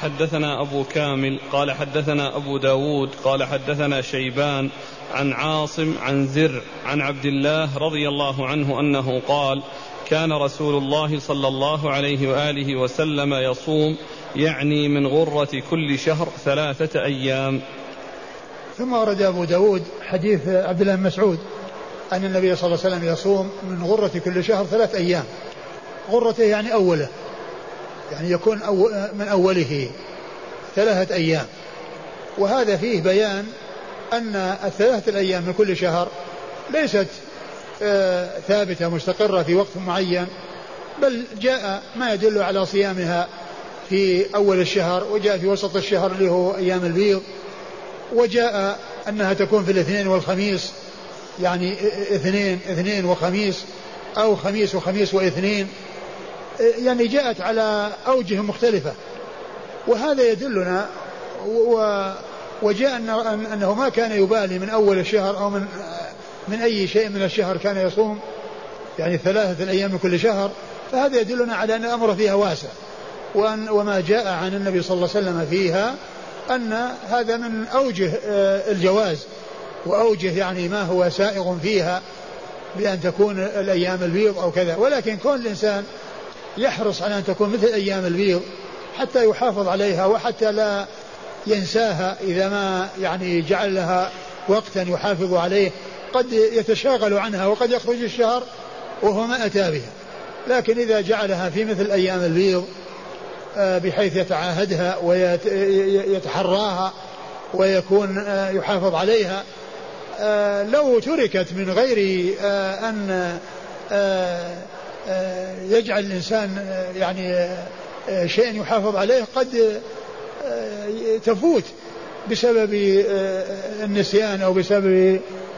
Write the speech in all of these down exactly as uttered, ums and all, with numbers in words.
حدثنا أبو كامل قال حدثنا أبو داود قال حدثنا شيبان عن عاصم عن زر عن عبد الله رضي الله عنه أنه قال كان رسول الله صلى الله عليه وآله وسلم يصوم يعني من غرة كل شهر ثلاثة أيام. ثم ورد أبو داود حديث عبد الله بن مسعود أن النبي صلى الله عليه وسلم يصوم من غرة كل شهر ثلاث أيام. غرته يعني أوله، يعني يكون أو من أوله ثلاثة أيام. وهذا فيه بيان أن الثلاثة الأيام من كل شهر ليست آه ثابتة مستقرة في وقت معين، بل جاء ما يدل على صيامها في أول الشهر، وجاء في وسط الشهر اللي هو أيام البيض، وجاء أنها تكون في الاثنين والخميس، يعني اثنين اثنين وخميس أو خميس وخميس واثنين، يعني جاءت على أوجه مختلفة. وهذا يدلنا، وجاء أنه ما كان يبالي من أول الشهر أو من من أي شيء من الشهر كان يصوم يعني ثلاثة الأيام من كل شهر. فهذا يدلنا على أن الأمر فيها واسع، وأن وما جاء عن النبي صلى الله عليه وسلم فيها أن هذا من أوجه الجواز وأوجه يعني ما هو سائغ فيها بأن تكون الأيام البيض أو كذا. ولكن كون الإنسان يحرص على أن تكون مثل أيام البيض حتى يحافظ عليها وحتى لا ينساها إذا ما يعني جعل لها وقتا يحافظ عليه، قد يتشاغل عنها وقد يخرج الشهر وهو ما أتى بها. لكن إذا جعلها في مثل أيام البيض بحيث يتعاهدها ويتحراها ويكون يحافظ عليها، لو تركت من غير أن يجعل الإنسان يعني شيء يحافظ عليه قد تفوت بسبب النسيان أو بسبب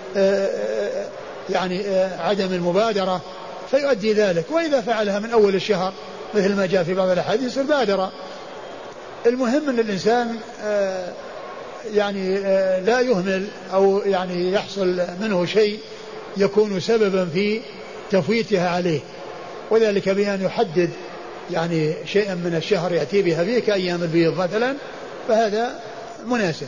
يعني عدم المبادرة فيؤدي ذلك. وإذا فعلها من أول الشهر مثل ما جاء في بعض الأحاديث البادرة. المهم أن الإنسان يعني لا يهمل أو يعني يحصل منه شيء يكون سببا في تفويتها عليه، وذلك بأن يحدد يعني شيئا من الشهر يأتي بها فيه كأيام البيض مثلا، فهذا مناسب.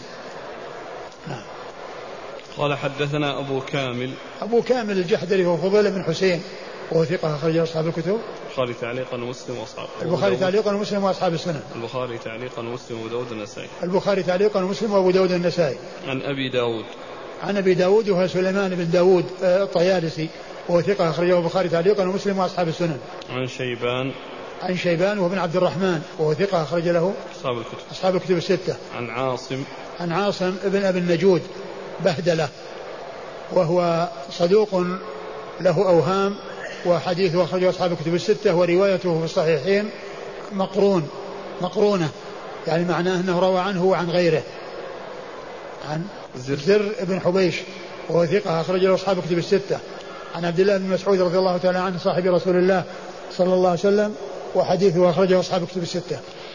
قال حدثنا أبو كامل أبو كامل الجحدري هو فضيل بن حسين وهو ثقة أخرج أصحاب الكتب. البخاري تعليقا ومسلم وأصحاب البخاري تعليقا ومسلم وأصحاب السنن. البخاري تعليقا ومسلم وأبو داود النسائي. البخاري تعليقا ومسلم وأبو داود النسائي. عن أبي داود عن أبي داود وهو سليمان بن داود الطيالسي وهو ثقة أخرجه البخاري تعليقا ومسلم وأصحاب السنن. عن شيبان عن شيبان وابن عبد الرحمن وهو ثقة أخرج له أصحاب الكتب أصحاب الكتب الستة. عن عاصم عن عاصم ابن أبي النجود بهدلة وهو صدوق له أوهام، وحديثه أخرجه أصحاب الكتب الستة، وروايته في الصحيحين مقرون مقرونة، يعني معناه أنه روى عنه وعن غيره. عن زر, زر ابن حبيش وهو ثقة أخرج له أصحاب الكتب الستة. عن عبد الله بن مسعود رضي الله تعالى عنه صاحب رسول الله صلى الله عليه وسلم، وحديثه أخرجه أصحاب الكتب الستة.